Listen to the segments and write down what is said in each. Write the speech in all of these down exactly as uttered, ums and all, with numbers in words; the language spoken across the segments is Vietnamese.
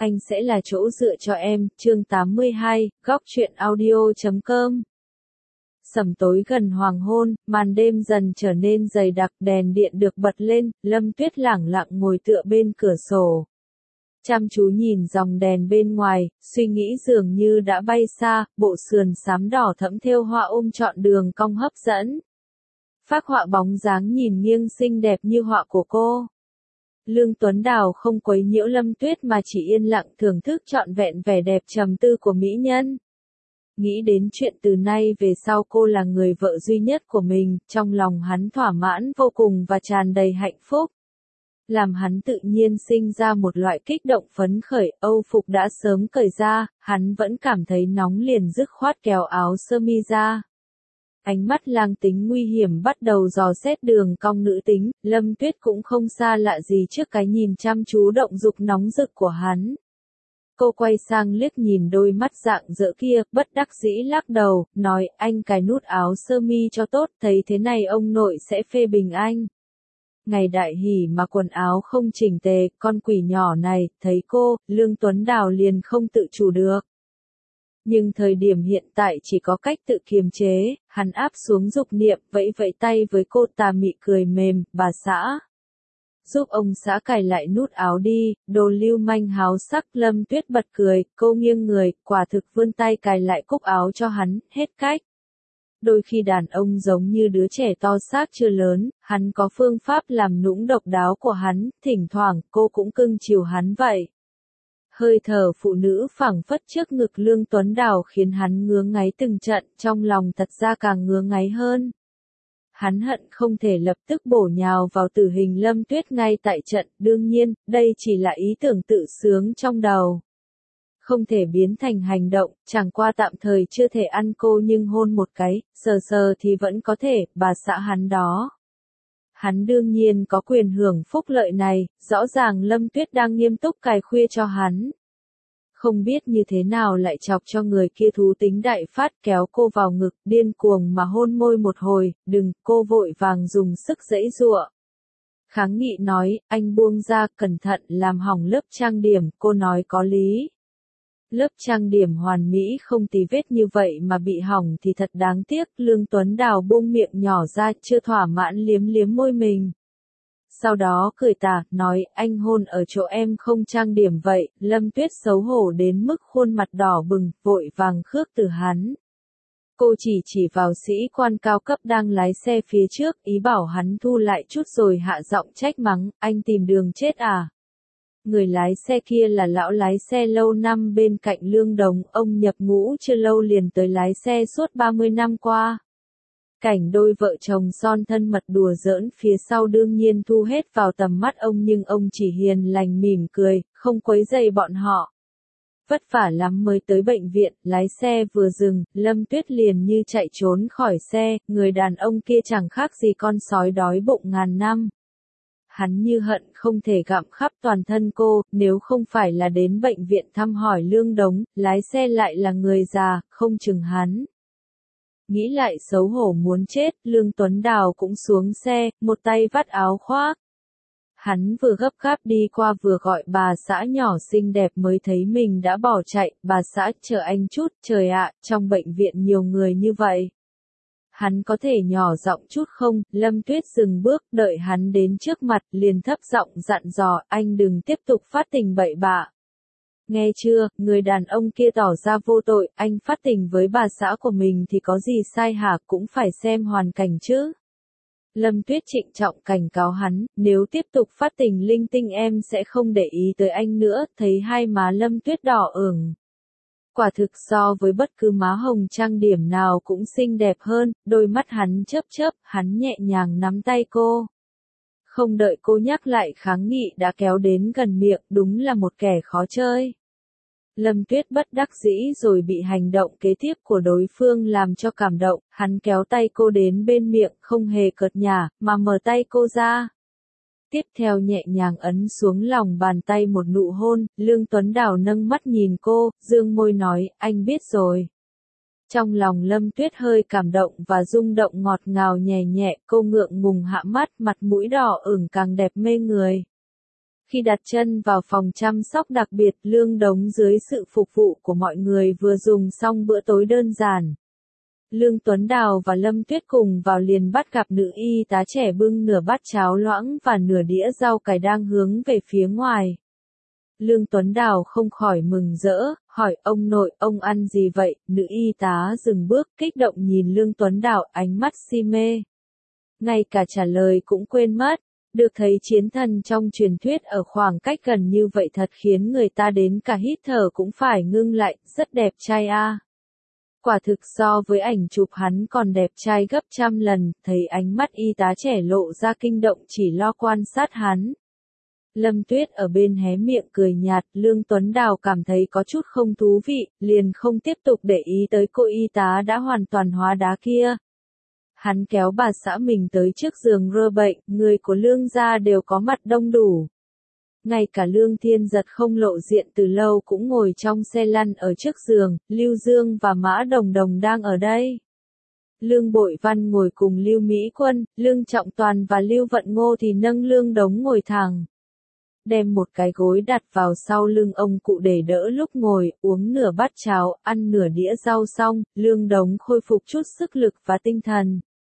Anh sẽ là chỗ dựa cho em, chương tám mươi hai, góc truyện audio chấm com. Sẩm tối gần hoàng hôn, màn đêm dần trở nên dày đặc, đèn điện được bật lên, Lâm Tuyết lẳng lặng ngồi tựa bên cửa sổ. Chăm chú nhìn dòng đèn bên ngoài, suy nghĩ dường như đã bay xa, bộ sườn xám đỏ thẫm thêu hoa ôm trọn đường cong hấp dẫn. Phác họa bóng dáng nhìn nghiêng xinh đẹp như họa của cô. Lương Tuấn Đào không quấy nhiễu Lâm Tuyết mà chỉ yên lặng thưởng thức trọn vẹn vẻ đẹp trầm tư của mỹ nhân. Nghĩ đến chuyện từ nay về sau cô là người vợ duy nhất của mình, trong lòng hắn thỏa mãn vô cùng và tràn đầy hạnh phúc. Làm hắn tự nhiên sinh ra một loại kích động phấn khởi, âu phục đã sớm cởi ra, hắn vẫn cảm thấy nóng liền dứt khoát kéo áo sơ mi ra. Ánh mắt lang tính nguy hiểm bắt đầu dò xét đường cong nữ tính, Lâm Tuyết cũng không xa lạ gì trước cái nhìn chăm chú động dục nóng rực của hắn. Cô quay sang liếc nhìn đôi mắt rạng rỡ kia, bất đắc dĩ lắc đầu, nói anh cài nút áo sơ mi cho tốt, thấy thế này ông nội sẽ phê bình anh. Ngày đại hỉ mà quần áo không chỉnh tề, con quỷ nhỏ này, thấy cô, Lương Tuấn Đào liền không tự chủ được. Nhưng thời điểm hiện tại chỉ có cách tự kiềm chế, hắn áp xuống dục niệm, vẫy vẫy tay với cô, tà mị cười mềm, bà xã. Giúp ông xã cài lại nút áo đi, đồ lưu manh háo sắc. Lâm Tuyết bật cười, cô nghiêng người, quả thực vươn tay cài lại cúc áo cho hắn, hết cách. Đôi khi đàn ông giống như đứa trẻ to xác chưa lớn, hắn có phương pháp làm nũng độc đáo của hắn, thỉnh thoảng cô cũng cưng chiều hắn vậy. Hơi thở phụ nữ phảng phất trước ngực Lương Tuấn Đào khiến hắn ngứa ngáy từng trận, trong lòng thật ra càng ngứa ngáy hơn. Hắn hận không thể lập tức bổ nhào vào tử hình Lâm Tuyết ngay tại trận, đương nhiên, đây chỉ là ý tưởng tự sướng trong đầu. Không thể biến thành hành động, chẳng qua tạm thời chưa thể ăn cô nhưng hôn một cái, sờ sờ thì vẫn có thể, bà xã hắn đó. Hắn đương nhiên có quyền hưởng phúc lợi này, rõ ràng Lâm Tuyết đang nghiêm túc cài khuya cho hắn. Không biết như thế nào lại chọc cho người kia thú tính đại phát, kéo cô vào ngực, điên cuồng mà hôn môi một hồi, đừng, cô vội vàng dùng sức giãy giụa. Kháng nghị nói, anh buông ra, cẩn thận, làm hỏng lớp trang điểm, cô nói có lý. Lớp trang điểm hoàn mỹ không tì vết như vậy mà bị hỏng thì thật đáng tiếc, Lương Tuấn Đào buông miệng nhỏ ra, chưa thỏa mãn liếm liếm môi mình. Sau đó cười tà, nói, anh hôn ở chỗ em không trang điểm vậy. Lâm Tuyết xấu hổ đến mức khuôn mặt đỏ bừng, vội vàng khước từ hắn. Cô chỉ chỉ vào sĩ quan cao cấp đang lái xe phía trước, ý bảo hắn thu lại chút rồi hạ giọng trách mắng, anh tìm đường chết à? Người lái xe kia là lão lái xe lâu năm bên cạnh Lương Đồng, ông nhập ngũ chưa lâu liền tới lái xe suốt ba mươi năm qua. Cảnh đôi vợ chồng son thân mật đùa giỡn phía sau đương nhiên thu hết vào tầm mắt ông, nhưng ông chỉ hiền lành mỉm cười, không quấy rầy bọn họ. Vất vả lắm mới tới bệnh viện, lái xe vừa dừng, Lâm Tuyết liền như chạy trốn khỏi xe, người đàn ông kia chẳng khác gì con sói đói bụng ngàn năm. Hắn như hận không thể gặm khắp toàn thân cô, nếu không phải là đến bệnh viện thăm hỏi Lương Đống, lái xe lại là người già, không chừng hắn. Nghĩ lại xấu hổ muốn chết, Lương Tuấn Đào cũng xuống xe, một tay vắt áo khoác. Hắn vừa gấp gáp đi qua vừa gọi bà xã nhỏ xinh đẹp mới thấy mình đã bỏ chạy, bà xã chờ anh chút, trời ạ, trong bệnh viện nhiều người như vậy. Hắn có thể nhỏ giọng chút không? Lâm Tuyết dừng bước, đợi hắn đến trước mặt, liền thấp giọng dặn dò, anh đừng tiếp tục phát tình bậy bạ. Nghe chưa, người đàn ông kia tỏ ra vô tội, anh phát tình với bà xã của mình thì có gì sai hả, cũng phải xem hoàn cảnh chứ. Lâm Tuyết trịnh trọng cảnh cáo hắn, nếu tiếp tục phát tình linh tinh em sẽ không để ý tới anh nữa, thấy hai má Lâm Tuyết đỏ ửng. Quả thực so với bất cứ má hồng trang điểm nào cũng xinh đẹp hơn, đôi mắt hắn chớp chớp, hắn nhẹ nhàng nắm tay cô. Không đợi cô nhắc lại kháng nghị đã kéo đến gần miệng, đúng là một kẻ khó chơi. Lâm Tuyết bất đắc dĩ rồi bị hành động kế tiếp của đối phương làm cho cảm động, hắn kéo tay cô đến bên miệng, không hề cợt nhả, mà mở tay cô ra. Tiếp theo nhẹ nhàng ấn xuống lòng bàn tay một nụ hôn, Lương Tuấn Đào nâng mắt nhìn cô, dương môi nói, anh biết rồi. Trong lòng Lâm Tuyết hơi cảm động và rung động ngọt ngào nhẹ nhẹ, cô ngượng ngùng hạ mắt, mặt mũi đỏ ửng càng đẹp mê người. Khi đặt chân vào phòng chăm sóc đặc biệt, Lương Đống dưới sự phục vụ của mọi người vừa dùng xong bữa tối đơn giản. Lương Tuấn Đào và Lâm Tuyết cùng vào liền bắt gặp nữ y tá trẻ bưng nửa bát cháo loãng và nửa đĩa rau cải đang hướng về phía ngoài. Lương Tuấn Đào không khỏi mừng rỡ, hỏi ông nội, ông ăn gì vậy? Nữ y tá dừng bước, kích động nhìn Lương Tuấn Đào, ánh mắt si mê. Ngay cả trả lời cũng quên mất. Được thấy chiến thần trong truyền thuyết ở khoảng cách gần như vậy thật khiến người ta đến cả hít thở cũng phải ngưng lại, rất đẹp trai a. À. Quả thực so với ảnh chụp hắn còn đẹp trai gấp trăm lần, thấy ánh mắt y tá trẻ lộ ra kinh động chỉ lo quan sát hắn. Lâm Tuyết ở bên hé miệng cười nhạt, Lương Tuấn Đào cảm thấy có chút không thú vị, liền không tiếp tục để ý tới cô y tá đã hoàn toàn hóa đá kia. Hắn kéo bà xã mình tới trước giường rơ bệnh, người của Lương gia đều có mặt đông đủ. Ngay cả Lương Thiên Giật không lộ diện từ lâu cũng ngồi trong xe lăn ở trước giường, Lưu Dương và Mã Đồng Đồng đang ở đây. Lương Bội Văn ngồi cùng Lưu Mỹ Quân, Lương Trọng Toàn và Lưu Vận Ngô thì nâng Lương Đống ngồi thẳng. Đem một cái gối đặt vào sau lưng ông cụ để đỡ lúc ngồi, uống nửa bát cháo, ăn nửa đĩa rau xong, Lương Đống khôi phục chút sức lực và tinh thần.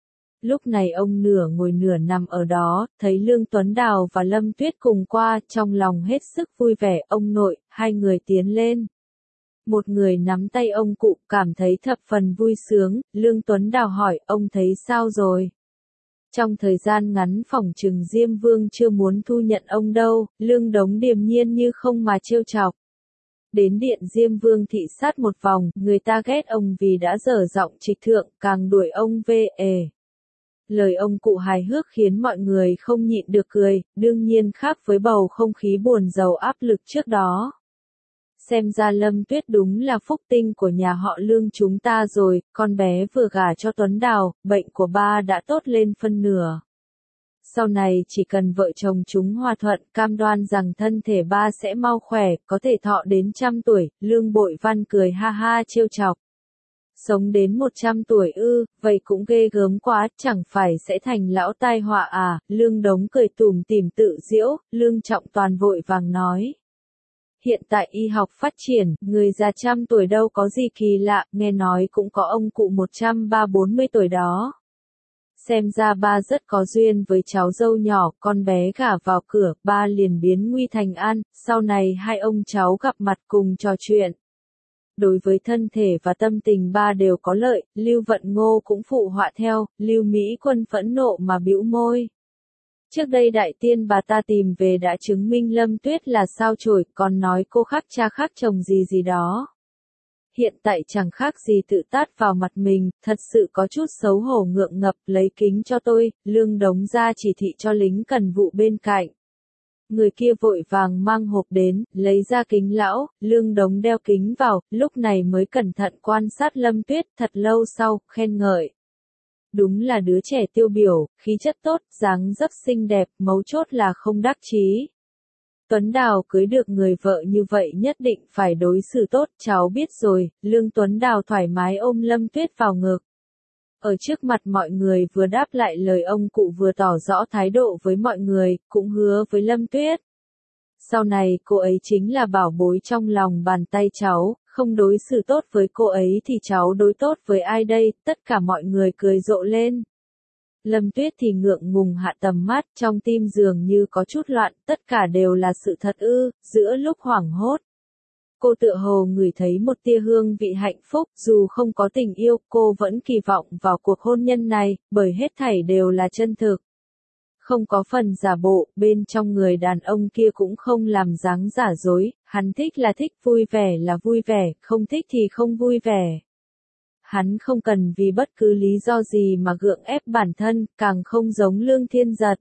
Lúc này ông nửa ngồi nửa nằm ở đó, thấy Lương Tuấn Đào và Lâm Tuyết cùng qua, trong lòng hết sức vui vẻ, ông nội, hai người tiến lên. Một người nắm tay ông cụ, cảm thấy thập phần vui sướng, Lương Tuấn Đào hỏi, ông thấy sao rồi? Trong thời gian ngắn phỏng chừng Diêm Vương chưa muốn thu nhận ông đâu, Lương Đống điềm nhiên như không mà trêu chọc. Đến điện Diêm Vương thị sát một vòng, người ta ghét ông vì đã dở giọng trịch thượng, càng đuổi ông về ề. Lời ông cụ hài hước khiến mọi người không nhịn được cười, đương nhiên khác với bầu không khí buồn rầu áp lực trước đó. Xem ra Lâm Tuyết đúng là phúc tinh của nhà họ Lương chúng ta rồi, con bé vừa gả cho Tuấn Đào, bệnh của ba đã tốt lên phân nửa. Sau này chỉ cần vợ chồng chúng hòa thuận, cam đoan rằng thân thể ba sẽ mau khỏe, có thể thọ đến trăm tuổi, Lương Bội Văn cười ha ha trêu chọc. Sống đến một trăm tuổi ư, vậy cũng ghê gớm quá, chẳng phải sẽ thành lão tai họa à, Lương Đống cười tủm tỉm tự giễu, Lương Trọng Toàn vội vàng nói. Hiện tại y học phát triển, người già trăm tuổi đâu có gì kỳ lạ, nghe nói cũng có ông cụ một trăm ba bốn mươi tuổi đó. Xem ra ba rất có duyên với cháu dâu nhỏ, con bé gả vào cửa, ba liền biến nguy thành an, sau này hai ông cháu gặp mặt cùng trò chuyện. Đối với thân thể và tâm tình ba đều có lợi, Lưu Vận Ngô cũng phụ họa theo, Lưu Mỹ Quân phẫn nộ mà bĩu môi. Trước đây đại tiên bà ta tìm về đã chứng minh Lâm Tuyết là sao chổi, còn nói cô khác cha khác chồng gì gì đó. Hiện tại chẳng khác gì tự tát vào mặt mình, thật sự có chút xấu hổ ngượng ngập, lấy kính cho tôi, Lương Đống ra chỉ thị cho lính cần vụ bên cạnh. Người kia vội vàng mang hộp đến, lấy ra kính lão, Lương Đống đeo kính vào, lúc này mới cẩn thận quan sát Lâm Tuyết, thật lâu sau, khen ngợi. Đúng là đứa trẻ tiêu biểu, khí chất tốt, dáng dấp xinh đẹp, mấu chốt là không đắc chí. Tuấn Đào cưới được người vợ như vậy nhất định phải đối xử tốt, cháu biết rồi, Lương Tuấn Đào thoải mái ôm Lâm Tuyết vào ngực. Ở trước mặt mọi người vừa đáp lại lời ông cụ vừa tỏ rõ thái độ với mọi người, cũng hứa với Lâm Tuyết. Sau này cô ấy chính là bảo bối trong lòng bàn tay cháu, không đối xử tốt với cô ấy thì cháu đối tốt với ai đây, tất cả mọi người cười rộ lên. Lâm Tuyết thì ngượng ngùng hạ tầm mắt, trong tim dường như có chút loạn, tất cả đều là sự thật ư, giữa lúc hoảng hốt. Cô tựa hồ ngửi thấy một tia hương vị hạnh phúc, dù không có tình yêu, cô vẫn kỳ vọng vào cuộc hôn nhân này, bởi hết thảy đều là chân thực. Không có phần giả bộ, bên trong người đàn ông kia cũng không làm dáng giả dối, hắn thích là thích, vui vẻ là vui vẻ, không thích thì không vui vẻ. Hắn không cần vì bất cứ lý do gì mà gượng ép bản thân, càng không giống Lương Thiên Giật.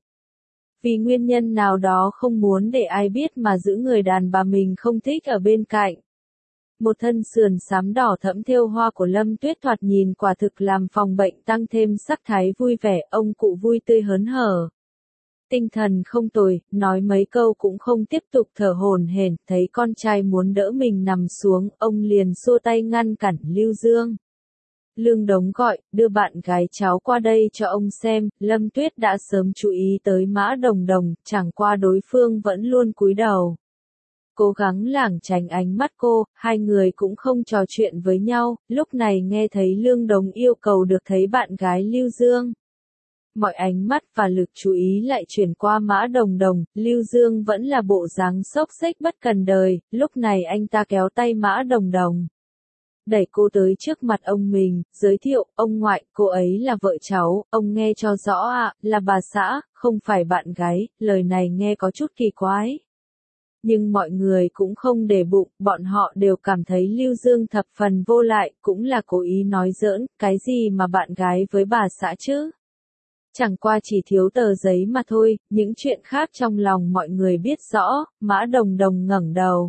Vì nguyên nhân nào đó không muốn để ai biết mà giữ người đàn bà mình không thích ở bên cạnh. Một thân sườn xám đỏ thẫm thêu hoa của Lâm Tuyết thoạt nhìn quả thực làm phòng bệnh tăng thêm sắc thái vui vẻ, ông cụ vui tươi hớn hở. Tinh thần không tồi, nói mấy câu cũng không tiếp tục thở hổn hển, thấy con trai muốn đỡ mình nằm xuống, ông liền xua tay ngăn cản, Lưu Dương. Lương Đống gọi, đưa bạn gái cháu qua đây cho ông xem, Lâm Tuyết đã sớm chú ý tới Mã Đồng Đồng, chẳng qua đối phương vẫn luôn cúi đầu. Cố gắng lảng tránh ánh mắt cô, hai người cũng không trò chuyện với nhau, lúc này nghe thấy Lương Đống yêu cầu được thấy bạn gái Lưu Dương. Mọi ánh mắt và lực chú ý lại chuyển qua Mã Đồng Đồng, Lưu Dương vẫn là bộ dáng xốc xếch bất cần đời, lúc này anh ta kéo tay Mã Đồng Đồng. Đẩy cô tới trước mặt ông mình, giới thiệu, ông ngoại, cô ấy là vợ cháu, ông nghe cho rõ ạ, là bà xã, không phải bạn gái, lời này nghe có chút kỳ quái. Nhưng mọi người cũng không để bụng, bọn họ đều cảm thấy Lưu Dương thập phần vô lại, cũng là cố ý nói giỡn, cái gì mà bạn gái với bà xã chứ? Chẳng qua chỉ thiếu tờ giấy mà thôi, những chuyện khác trong lòng mọi người biết rõ, Mã Đồng Đồng ngẩng đầu.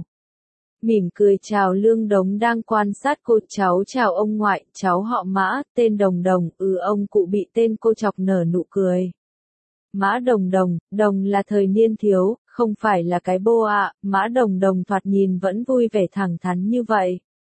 Mỉm cười chào Lương Đống đang quan sát cô, cháu chào ông ngoại, cháu họ Mã, tên Đồng Đồng, ừ ông cụ bị tên cô chọc nở nụ cười. Mã Đồng Đồng, Đồng là thời niên thiếu, không phải là cái bô ạ, Mã Đồng Đồng thoạt nhìn vẫn vui vẻ thẳng thắn như vậy.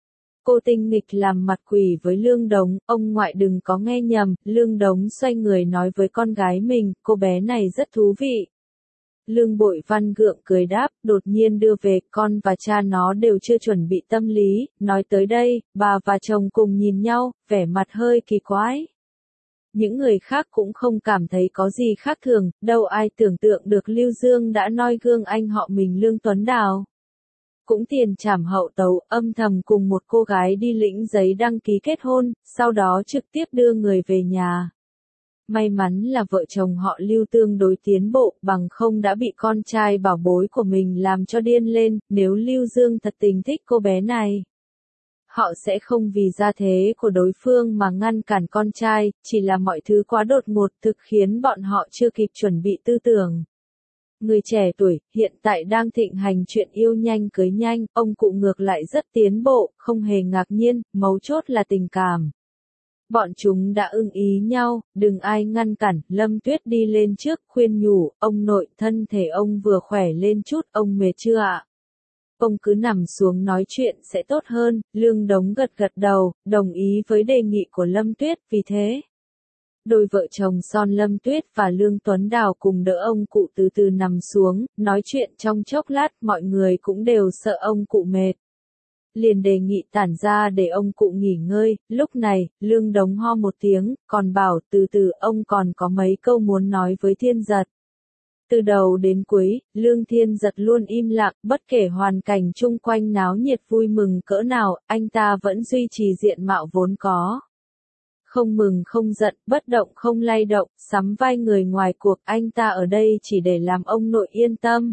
Cô tinh nghịch làm mặt quỷ với Lương Đống, ông ngoại đừng có nghe nhầm, Lương Đống xoay người nói với con gái mình, cô bé này rất thú vị. Lương Bội Văn gượng cười đáp, đột nhiên đưa về, con và cha nó đều chưa chuẩn bị tâm lý, nói tới đây, bà và chồng cùng nhìn nhau, vẻ mặt hơi kỳ quái. Những người khác cũng không cảm thấy có gì khác thường, đâu ai tưởng tượng được Lưu Dương đã noi gương anh họ mình Lương Tuấn Đào. Cũng tiền trảm hậu tấu, âm thầm cùng một cô gái đi lĩnh giấy đăng ký kết hôn, sau đó trực tiếp đưa người về nhà. May mắn là vợ chồng họ Lưu tương đối tiến bộ, bằng không đã bị con trai bảo bối của mình làm cho điên lên, nếu Lưu Dương thật tình thích cô bé này. Họ sẽ không vì gia thế của đối phương mà ngăn cản con trai, chỉ là mọi thứ quá đột ngột thực khiến bọn họ chưa kịp chuẩn bị tư tưởng. Người trẻ tuổi, hiện tại đang thịnh hành chuyện yêu nhanh cưới nhanh, ông cụ ngược lại rất tiến bộ, không hề ngạc nhiên, mấu chốt là tình cảm. Bọn chúng đã ưng ý nhau, đừng ai ngăn cản, Lâm Tuyết đi lên trước, khuyên nhủ, ông nội, thân thể ông vừa khỏe lên chút, ông mệt chưa ạ? Ông cứ nằm xuống nói chuyện sẽ tốt hơn, Lương Đống gật gật đầu, đồng ý với đề nghị của Lâm Tuyết, vì thế. Đôi vợ chồng son Lâm Tuyết và Lương Tuấn Đào cùng đỡ ông cụ từ từ nằm xuống, nói chuyện trong chốc lát, mọi người cũng đều sợ ông cụ mệt. Liền đề nghị tản ra để ông cụ nghỉ ngơi, lúc này, Lương Đống ho một tiếng, còn bảo từ từ ông còn có mấy câu muốn nói với Thiên Giật. Từ đầu đến cuối, Lương Thiên Giật luôn im lặng, bất kể hoàn cảnh chung quanh náo nhiệt vui mừng cỡ nào, anh ta vẫn duy trì diện mạo vốn có. Không mừng không giận, bất động không lay động, sắm vai người ngoài cuộc, anh ta ở đây chỉ để làm ông nội yên tâm.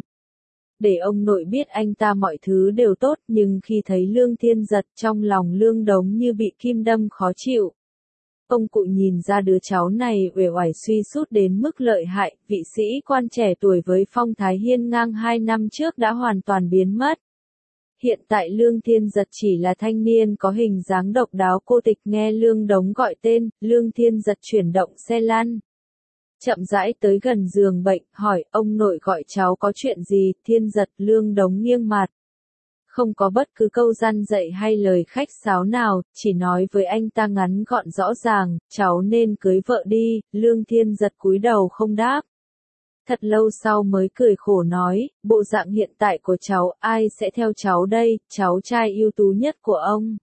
Để ông nội biết anh ta mọi thứ đều tốt, nhưng khi thấy Lương Thiên Giật trong lòng Lương Đống như bị kim đâm khó chịu. Ông cụ nhìn ra đứa cháu này uể oải suy sút đến mức lợi hại, vị sĩ quan trẻ tuổi với phong thái hiên ngang hai năm trước đã hoàn toàn biến mất. Hiện tại Lương Thiên Giật chỉ là thanh niên có hình dáng độc đáo, cô tịch nghe Lương Đống gọi tên, Lương Thiên Giật chuyển động xe lăn. Chậm rãi tới gần giường bệnh, hỏi, ông nội gọi cháu có chuyện gì, Thiên Giật, Lương Đống nghiêng mặt. Không có bất cứ câu răn dạy hay lời khách sáo nào, chỉ nói với anh ta ngắn gọn rõ ràng, cháu nên cưới vợ đi, Lương Thiên Giật cúi đầu không đáp. Thật lâu sau mới cười khổ nói, bộ dạng hiện tại của cháu, ai sẽ theo cháu đây, cháu trai ưu tú nhất của ông.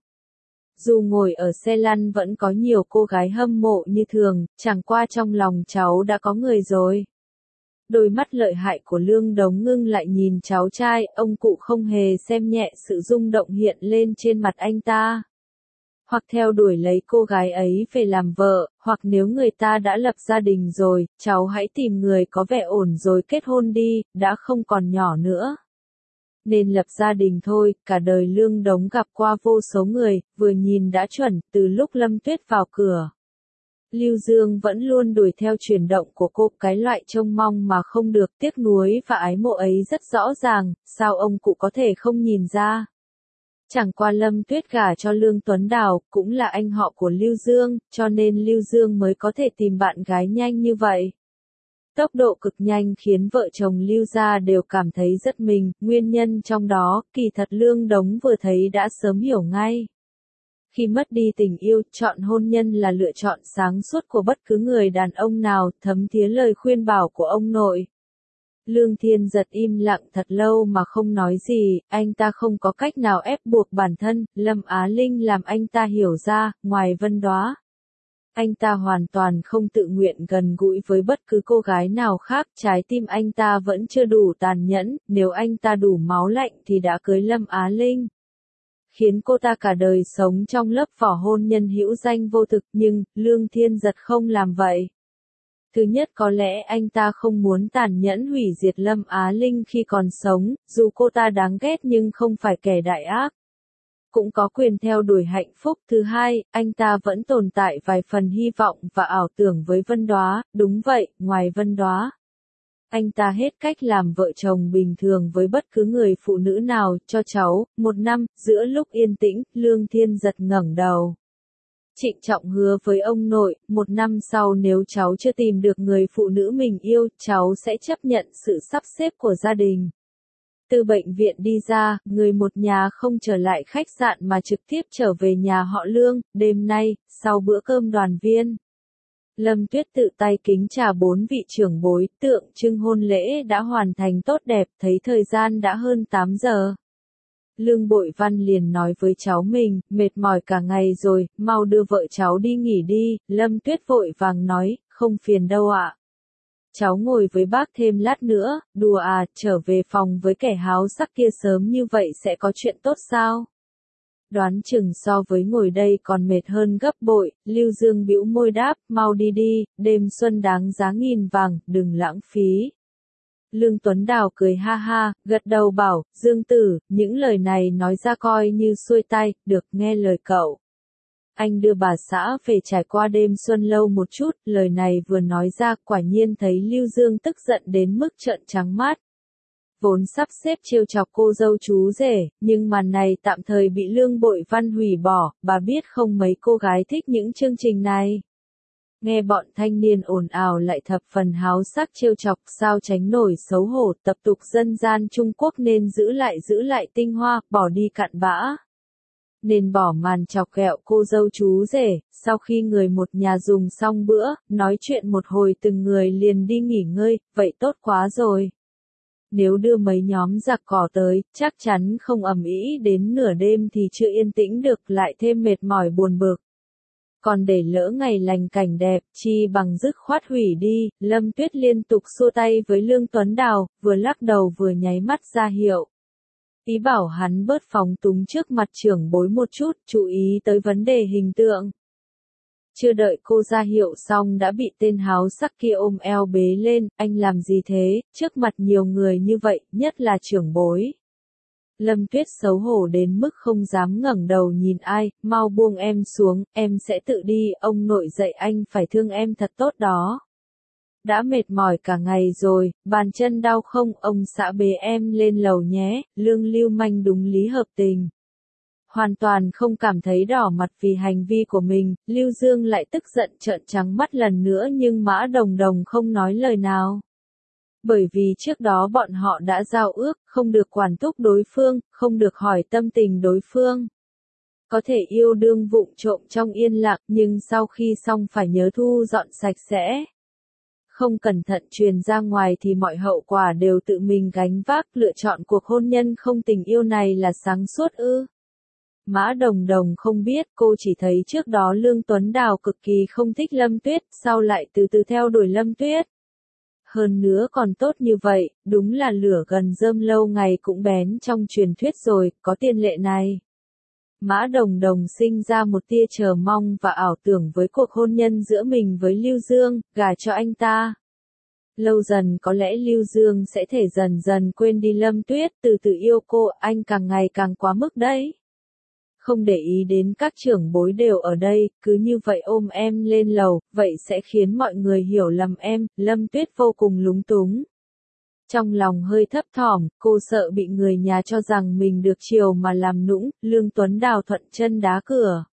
Dù ngồi ở xe lăn vẫn có nhiều cô gái hâm mộ như thường, chẳng qua trong lòng cháu đã có người rồi. Đôi mắt lợi hại của Lương Đống ngưng lại nhìn cháu trai, ông cụ không hề xem nhẹ sự rung động hiện lên trên mặt anh ta. Hoặc theo đuổi lấy cô gái ấy về làm vợ, hoặc nếu người ta đã lập gia đình rồi, cháu hãy tìm người có vẻ ổn rồi kết hôn đi, đã không còn nhỏ nữa. Nên lập gia đình thôi, cả đời Lương Đống gặp qua vô số người, vừa nhìn đã chuẩn, từ lúc Lâm Tuyết vào cửa. Lưu Dương vẫn luôn đuổi theo chuyển động của cô, cái loại trông mong mà không được, tiếc nuối và ái mộ ấy rất rõ ràng, sao ông cụ có thể không nhìn ra. Chẳng qua Lâm Tuyết gả cho Lương Tuấn Đào, cũng là anh họ của Lưu Dương, cho nên Lưu Dương mới có thể tìm bạn gái nhanh như vậy. Tốc độ cực nhanh khiến vợ chồng Lưu gia đều cảm thấy rất mình, nguyên nhân trong đó, kỳ thật Lương Đống vừa thấy đã sớm hiểu ngay. Khi mất đi tình yêu, chọn hôn nhân là lựa chọn sáng suốt của bất cứ người đàn ông nào, thấm thía lời khuyên bảo của ông nội. Lương Thiên Giật im lặng thật lâu mà không nói gì, anh ta không có cách nào ép buộc bản thân, Lâm Á Linh làm anh ta hiểu ra, ngoài Vân Đóa. Anh ta hoàn toàn không tự nguyện gần gũi với bất cứ cô gái nào khác, trái tim anh ta vẫn chưa đủ tàn nhẫn, nếu anh ta đủ máu lạnh thì đã cưới Lâm Á Linh. Khiến cô ta cả đời sống trong lớp vỏ hôn nhân hữu danh vô thực, nhưng, Lương Thiên Giật không làm vậy. Thứ nhất, có lẽ anh ta không muốn tàn nhẫn hủy diệt Lâm Á Linh khi còn sống, dù cô ta đáng ghét nhưng không phải kẻ đại ác. Cũng có quyền theo đuổi hạnh phúc. Thứ hai, anh ta vẫn tồn tại vài phần hy vọng và ảo tưởng với Vân Đóa, đúng vậy, ngoài Vân Đóa. Anh ta hết cách làm vợ chồng bình thường với bất cứ người phụ nữ nào, cho cháu, một năm, giữa lúc yên tĩnh, Lương Thiên Giật ngẩng đầu. Trịnh trọng hứa với ông nội, một năm sau nếu cháu chưa tìm được người phụ nữ mình yêu, cháu sẽ chấp nhận sự sắp xếp của gia đình. Từ bệnh viện đi ra, người một nhà không trở lại khách sạn mà trực tiếp trở về nhà họ Lương, đêm nay, sau bữa cơm đoàn viên. Lâm Tuyết tự tay kính trà bốn vị trưởng bối, tượng trưng hôn lễ đã hoàn thành tốt đẹp, thấy thời gian đã hơn tám giờ. Lương Bội Văn liền nói với cháu mình, mệt mỏi cả ngày rồi, mau đưa vợ cháu đi nghỉ đi, Lâm Tuyết vội vàng nói, không phiền đâu ạ. Cháu ngồi với bác thêm lát nữa, đùa à, trở về phòng với kẻ háo sắc kia sớm như vậy sẽ có chuyện tốt sao? Đoán chừng so với ngồi đây còn mệt hơn gấp bội, Lưu Dương bĩu môi đáp, mau đi đi, đêm xuân đáng giá nghìn vàng, đừng lãng phí. Lương Tuấn Đào cười ha ha, gật đầu bảo, Dương Tử, những lời này nói ra coi như xuôi tay, được nghe lời cậu. Anh đưa bà xã về trải qua đêm xuân lâu một chút, lời này vừa nói ra, quả nhiên thấy Lưu Dương tức giận đến mức trợn trắng mắt. Vốn sắp xếp trêu chọc cô dâu chú rể, nhưng màn này tạm thời bị Lương Bội Văn hủy bỏ, bà biết không mấy cô gái thích những chương trình này. Nghe bọn thanh niên ồn ào lại thập phần háo sắc trêu chọc, sao tránh nổi xấu hổ, tập tục dân gian Trung Quốc nên giữ lại giữ lại tinh hoa, bỏ đi cặn bã. Nên bỏ màn chọc ghẹo cô dâu chú rể, sau khi người một nhà dùng xong bữa, nói chuyện một hồi từng người liền đi nghỉ ngơi, vậy tốt quá rồi. Nếu đưa mấy nhóm giặc cỏ tới, chắc chắn không ầm ĩ đến nửa đêm thì chưa yên tĩnh được, lại thêm mệt mỏi buồn bực. Còn để lỡ ngày lành cảnh đẹp, chi bằng dứt khoát hủy đi, Lâm Tuyết liên tục xua tay với Lương Tuấn Đào, vừa lắc đầu vừa nháy mắt ra hiệu. Ý bảo hắn bớt phóng túng trước mặt trưởng bối một chút, chú ý tới vấn đề hình tượng. Chưa đợi cô ra hiệu xong đã bị tên háo sắc kia ôm eo bế lên, anh làm gì thế, trước mặt nhiều người như vậy, nhất là trưởng bối. Lâm Tuyết xấu hổ đến mức không dám ngẩng đầu nhìn ai, mau buông em xuống, em sẽ tự đi, ông nội dạy anh phải thương em thật tốt đó. Đã mệt mỏi cả ngày rồi, bàn chân đau không, ông xã bế em lên lầu nhé, Lương lưu manh đúng lý hợp tình. Hoàn toàn không cảm thấy đỏ mặt vì hành vi của mình, Lưu Dương lại tức giận trợn trắng mắt lần nữa nhưng Mã Đồng Đồng không nói lời nào. Bởi vì trước đó bọn họ đã giao ước, không được quản thúc đối phương, không được hỏi tâm tình đối phương. Có thể yêu đương vụng trộm trong yên lặng nhưng sau khi xong phải nhớ thu dọn sạch sẽ. Không cẩn thận truyền ra ngoài thì mọi hậu quả đều tự mình gánh vác, lựa chọn cuộc hôn nhân không tình yêu này là sáng suốt ư. Mã Đồng Đồng không biết, cô chỉ thấy trước đó Lương Tuấn Đào cực kỳ không thích Lâm Tuyết, sau lại từ từ theo đuổi Lâm Tuyết. Hơn nữa còn tốt như vậy, đúng là lửa gần rơm lâu ngày cũng bén trong truyền thuyết rồi, có tiền lệ này. Mã Đồng Đồng sinh ra một tia chờ mong và ảo tưởng với cuộc hôn nhân giữa mình với Lưu Dương, gả cho anh ta. Lâu dần có lẽ Lưu Dương sẽ thể dần dần quên đi Lâm Tuyết, từ từ yêu cô, anh càng ngày càng quá mức đấy. Không để ý đến các trưởng bối đều ở đây, cứ như vậy ôm em lên lầu, vậy sẽ khiến mọi người hiểu lầm em, Lâm Tuyết vô cùng lúng túng. Trong lòng hơi thấp thỏm, cô sợ bị người nhà cho rằng mình được chiều mà làm nũng, Lương Tuấn Đào thuận chân đá cửa.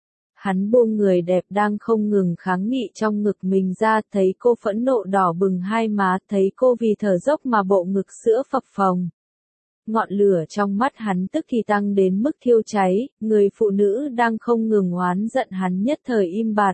Hắn buông người đẹp đang không ngừng kháng nghị trong ngực mình ra, thấy cô phẫn nộ đỏ bừng hai má, thấy cô vì thở dốc mà bộ ngực sữa phập phồng. ngọn lửa trong mắt hắn tức thì tăng đến mức thiêu cháy, người phụ nữ đang không ngừng oán giận hắn nhất thời im bặt.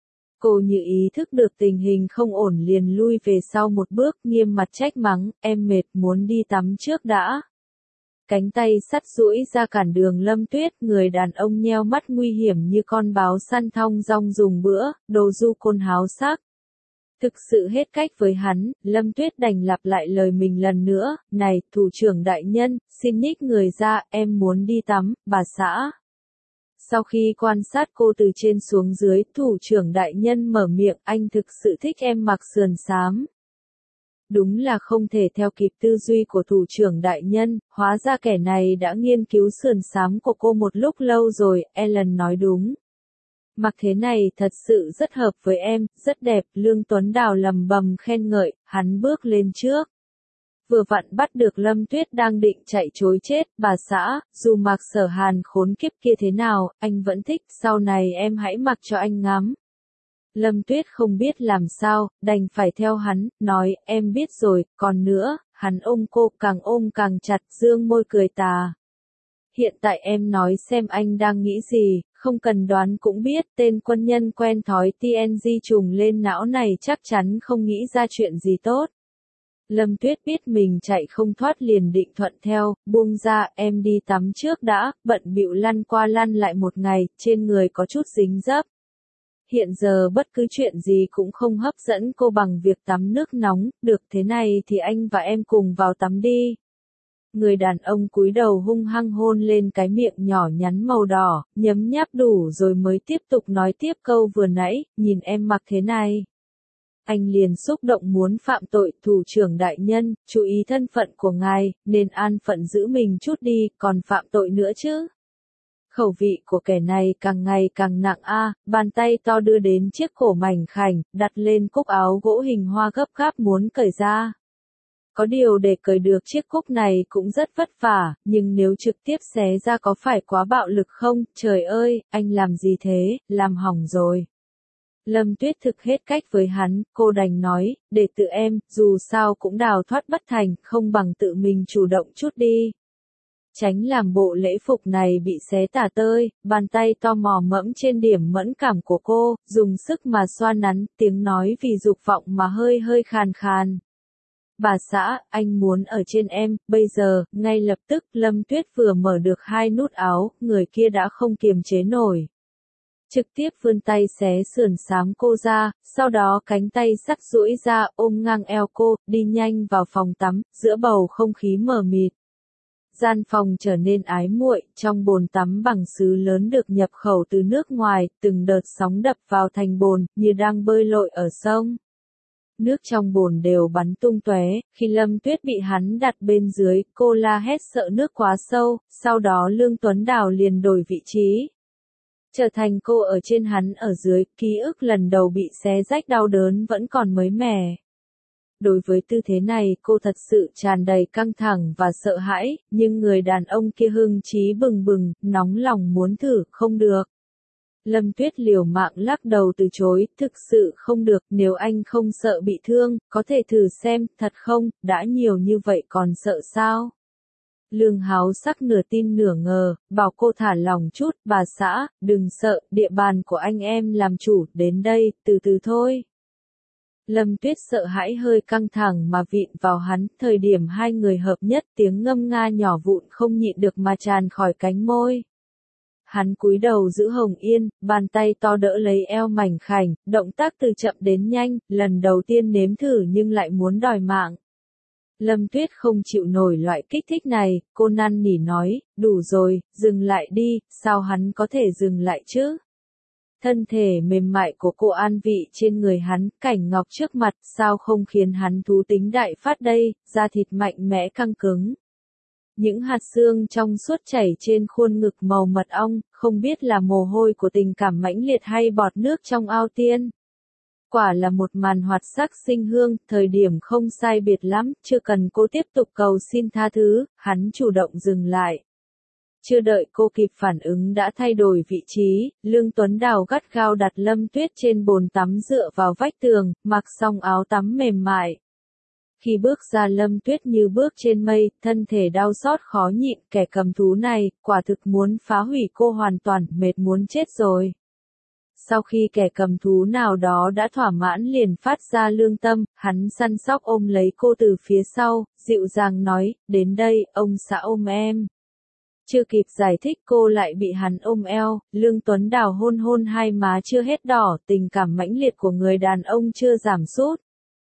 Cô như ý thức được tình hình không ổn liền lui về sau một bước, nghiêm mặt trách mắng, em mệt muốn đi tắm trước đã. Cánh tay sắt duỗi ra cản đường Lâm Tuyết, người đàn ông nheo mắt nguy hiểm như con báo săn thong dong dùng bữa, đồ du côn háo sắc. Thực sự hết cách với hắn, Lâm Tuyết đành lặp lại lời mình lần nữa, này, thủ trưởng đại nhân, xin nhích người ra, em muốn đi tắm, bà xã. Sau khi quan sát cô từ trên xuống dưới, thủ trưởng đại nhân mở miệng, anh thực sự thích em mặc sườn xám. Đúng là không thể theo kịp tư duy của thủ trưởng đại nhân, hóa ra kẻ này đã nghiên cứu sườn xám của cô một lúc lâu rồi, Ellen nói đúng. Mặc thế này thật sự rất hợp với em, rất đẹp, Lương Tuấn Đào lầm bầm khen ngợi, hắn bước lên trước. Vừa vặn bắt được Lâm Tuyết đang định chạy trối chết, bà xã, dù mặc Sở Hàn khốn kiếp kia thế nào, anh vẫn thích, sau này em hãy mặc cho anh ngắm. Lâm Tuyết không biết làm sao, đành phải theo hắn, nói, em biết rồi, còn nữa, hắn ôm cô, càng ôm càng chặt, dương môi cười tà. Hiện tại em nói xem anh đang nghĩ gì, không cần đoán cũng biết, tên quân nhân quen thói tê en giê trùng lên não này chắc chắn không nghĩ ra chuyện gì tốt. Lâm Tuyết biết mình chạy không thoát liền định thuận theo, buông ra, em đi tắm trước đã, bận bịu lăn qua lăn lại một ngày, trên người có chút dính dấp. Hiện giờ bất cứ chuyện gì cũng không hấp dẫn cô bằng việc tắm nước nóng, được thế này thì anh và em cùng vào tắm đi. Người đàn ông cúi đầu hung hăng hôn lên cái miệng nhỏ nhắn màu đỏ, nhấm nháp đủ rồi mới tiếp tục nói tiếp câu vừa nãy, nhìn em mặc thế này. Anh liền xúc động muốn phạm tội, thủ trưởng đại nhân, chú ý thân phận của ngài, nên an phận giữ mình chút đi, còn phạm tội nữa chứ. Khẩu vị của kẻ này càng ngày càng nặng a, bàn tay to đưa đến chiếc cổ mảnh khảnh, đặt lên cúc áo gỗ hình hoa gấp gáp muốn cởi ra. Có điều để cởi được chiếc cúc này cũng rất vất vả, nhưng nếu trực tiếp xé ra có phải quá bạo lực không? Trời ơi, anh làm gì thế, làm hỏng rồi. Lâm Tuyết thực hết cách với hắn, cô đành nói, để tự em, dù sao cũng đào thoát bất thành, không bằng tự mình chủ động chút đi. Tránh làm bộ lễ phục này bị xé tả tơi, bàn tay to mò mẫm trên điểm mẫn cảm của cô, dùng sức mà xoa nắn, tiếng nói vì dục vọng mà hơi hơi khàn khàn. Bà xã, anh muốn ở trên em, bây giờ, ngay lập tức, Lâm Tuyết vừa mở được hai nút áo, người kia đã không kiềm chế nổi. Trực tiếp vươn tay xé sườn xám cô ra, sau đó cánh tay sắt duỗi ra ôm ngang eo cô, đi nhanh vào phòng tắm, giữa bầu không khí mờ mịt. Gian phòng trở nên ái muội, trong bồn tắm bằng sứ lớn được nhập khẩu từ nước ngoài, từng đợt sóng đập vào thành bồn, như đang bơi lội ở sông. Nước trong bồn đều bắn tung tóe, khi Lâm Tuyết bị hắn đặt bên dưới, cô la hét sợ nước quá sâu, sau đó Lương Tuấn Đào liền đổi vị trí. Trở thành cô ở trên hắn ở dưới, ký ức lần đầu bị xé rách đau đớn vẫn còn mới mẻ. Đối với tư thế này cô thật sự tràn đầy căng thẳng và sợ hãi, nhưng người đàn ông kia hưng chí bừng bừng, nóng lòng muốn thử, không được. Lâm Tuyết liều mạng lắc đầu từ chối, thực sự không được, nếu anh không sợ bị thương, có thể thử xem, thật không, đã nhiều như vậy còn sợ sao? Lương Háo sắc nửa tin nửa ngờ, bảo cô thả lòng chút, bà xã, đừng sợ, địa bàn của anh em làm chủ, đến đây, từ từ thôi. Lâm Tuyết sợ hãi hơi căng thẳng mà vịn vào hắn, thời điểm hai người hợp nhất tiếng ngâm nga nhỏ vụn không nhịn được mà tràn khỏi cánh môi. Hắn cúi đầu giữ Hồng Yên, bàn tay to đỡ lấy eo mảnh khảnh, động tác từ chậm đến nhanh, lần đầu tiên nếm thử nhưng lại muốn đòi mạng. Lâm Tuyết không chịu nổi loại kích thích này, cô năn nỉ nói, đủ rồi, dừng lại đi, sao hắn có thể dừng lại chứ? Thân thể mềm mại của cô an vị trên người hắn, cảnh ngọc trước mặt, sao không khiến hắn thú tính đại phát đây, da thịt mạnh mẽ căng cứng. Những hạt xương trong suốt chảy trên khuôn ngực màu mật ong, không biết là mồ hôi của tình cảm mãnh liệt hay bọt nước trong ao tiên. Quả là một màn hoạt sắc sinh hương, thời điểm không sai biệt lắm, chưa cần cô tiếp tục cầu xin tha thứ, hắn chủ động dừng lại. Chưa đợi cô kịp phản ứng đã thay đổi vị trí, Lương Tuấn Đào gắt gao đặt Lâm Tuyết trên bồn tắm dựa vào vách tường, mặc xong áo tắm mềm mại. Khi bước ra Lâm Tuyết như bước trên mây, thân thể đau xót khó nhịn, kẻ cầm thú này, quả thực muốn phá hủy cô hoàn toàn, mệt muốn chết rồi. Sau khi kẻ cầm thú nào đó đã thỏa mãn liền phát ra lương tâm, hắn săn sóc ôm lấy cô từ phía sau, dịu dàng nói, đến đây, ông xã ôm em. Chưa kịp giải thích cô lại bị hắn ôm eo, Lương Tuấn Đào hôn hôn hai má chưa hết đỏ, tình cảm mãnh liệt của người đàn ông chưa giảm sút.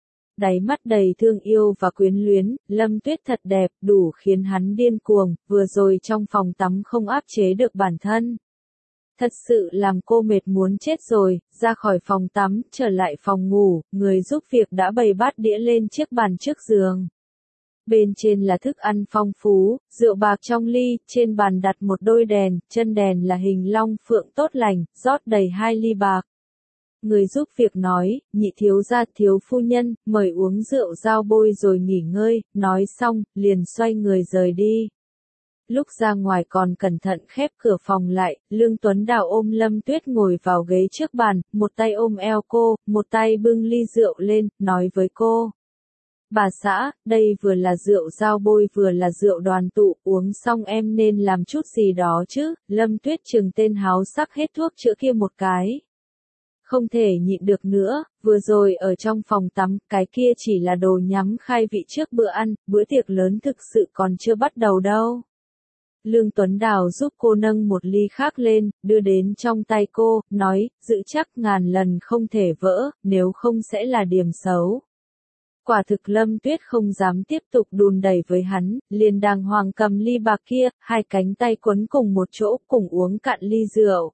Đáy mắt đầy thương yêu và quyến luyến, Lâm Tuyết thật đẹp, đủ khiến hắn điên cuồng, vừa rồi trong phòng tắm không áp chế được bản thân. Thật sự làm cô mệt muốn chết rồi, ra khỏi phòng tắm, trở lại phòng ngủ, người giúp việc đã bày bát đĩa lên chiếc bàn trước giường. Bên trên là thức ăn phong phú, rượu bạc trong ly, trên bàn đặt một đôi đèn, chân đèn là hình long phượng tốt lành, rót đầy hai ly bạc. Người giúp việc nói, nhị thiếu gia thiếu phu nhân, mời uống rượu giao bôi rồi nghỉ ngơi, nói xong, liền xoay người rời đi. Lúc ra ngoài còn cẩn thận khép cửa phòng lại, Lương Tuấn Đào ôm Lâm Tuyết ngồi vào ghế trước bàn, một tay ôm eo cô, một tay bưng ly rượu lên, nói với cô. Bà xã, đây vừa là rượu giao bôi vừa là rượu đoàn tụ, uống xong em nên làm chút gì đó chứ, Lâm Tuyết trừng tên háo sắc hết thuốc chữa kia một cái. Không thể nhịn được nữa, vừa rồi ở trong phòng tắm, cái kia chỉ là đồ nhắm khai vị trước bữa ăn, bữa tiệc lớn thực sự còn chưa bắt đầu đâu. Lương Tuấn Đào giúp cô nâng một ly khác lên, đưa đến trong tay cô, nói, giữ chắc ngàn lần không thể vỡ, nếu không sẽ là điểm xấu. Quả thực Lâm Tuyết không dám tiếp tục đùn đẩy với hắn, liền đàng hoàng cầm ly bạc kia, hai cánh tay quấn cùng một chỗ, cùng uống cạn ly rượu.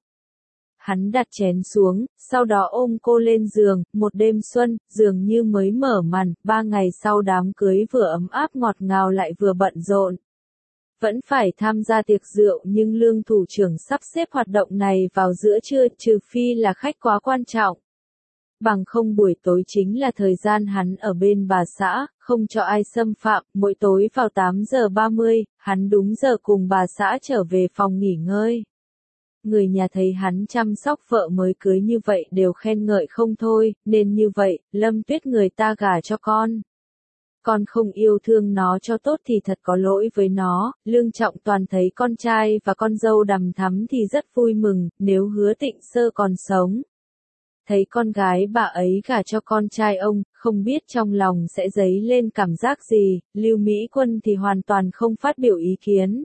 Hắn đặt chén xuống, sau đó ôm cô lên giường, một đêm xuân, dường như mới mở màn, ba ngày sau đám cưới vừa ấm áp ngọt ngào lại vừa bận rộn. Vẫn phải tham gia tiệc rượu nhưng Lương thủ trưởng sắp xếp hoạt động này vào giữa trưa, trừ phi là khách quá quan trọng. Bằng không buổi tối chính là thời gian hắn ở bên bà xã, không cho ai xâm phạm, mỗi tối vào tám giờ ba mươi, hắn đúng giờ cùng bà xã trở về phòng nghỉ ngơi. Người nhà thấy hắn chăm sóc vợ mới cưới như vậy đều khen ngợi không thôi, nên như vậy, Lâm Tuyết người ta gả cho con. Con không yêu thương nó cho tốt thì thật có lỗi với nó, Lương Trọng Toàn thấy con trai và con dâu đằm thắm thì rất vui mừng, nếu Hứa Tịnh Sơ còn sống. Thấy con gái bà ấy gả cho con trai ông, không biết trong lòng sẽ dấy lên cảm giác gì, Lưu Mỹ Quân thì hoàn toàn không phát biểu ý kiến.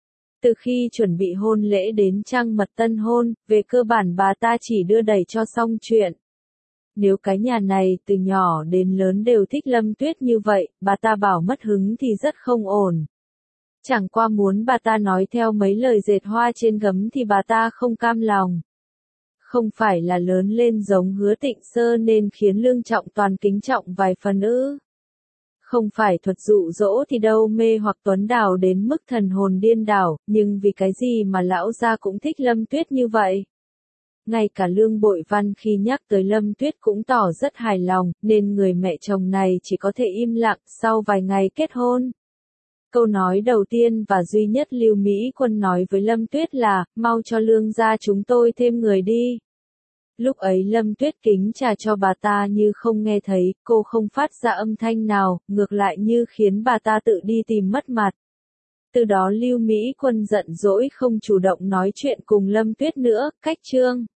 Từ khi chuẩn bị hôn lễ đến trăng mật tân hôn, về cơ bản bà ta chỉ đưa đẩy cho xong chuyện. Nếu cái nhà này từ nhỏ đến lớn đều thích Lâm Tuyết như vậy, bà ta bảo mất hứng thì rất không ổn. Chẳng qua muốn bà ta nói theo mấy lời dệt hoa trên gấm thì bà ta không cam lòng. Không phải là lớn lên giống Hứa Tịnh Sơ nên khiến Lương Trọng Toàn kính trọng vài phần ư. Không phải thuật dụ dỗ thì đâu mê hoặc Tuấn Đào đến mức thần hồn điên đảo, nhưng vì cái gì mà lão gia cũng thích Lâm Tuyết như vậy? Ngay cả Lương Bội Văn khi nhắc tới Lâm Tuyết cũng tỏ rất hài lòng, nên người mẹ chồng này chỉ có thể im lặng sau vài ngày kết hôn. Câu nói đầu tiên và duy nhất Lưu Mỹ Quân nói với Lâm Tuyết là, mau cho Lương gia chúng tôi thêm người đi. Lúc ấy Lâm Tuyết kính trà cho bà ta như không nghe thấy, cô không phát ra âm thanh nào, ngược lại như khiến bà ta tự đi tìm mất mặt. Từ đó Lưu Mỹ Quân giận dỗi không chủ động nói chuyện cùng Lâm Tuyết nữa, cách chương.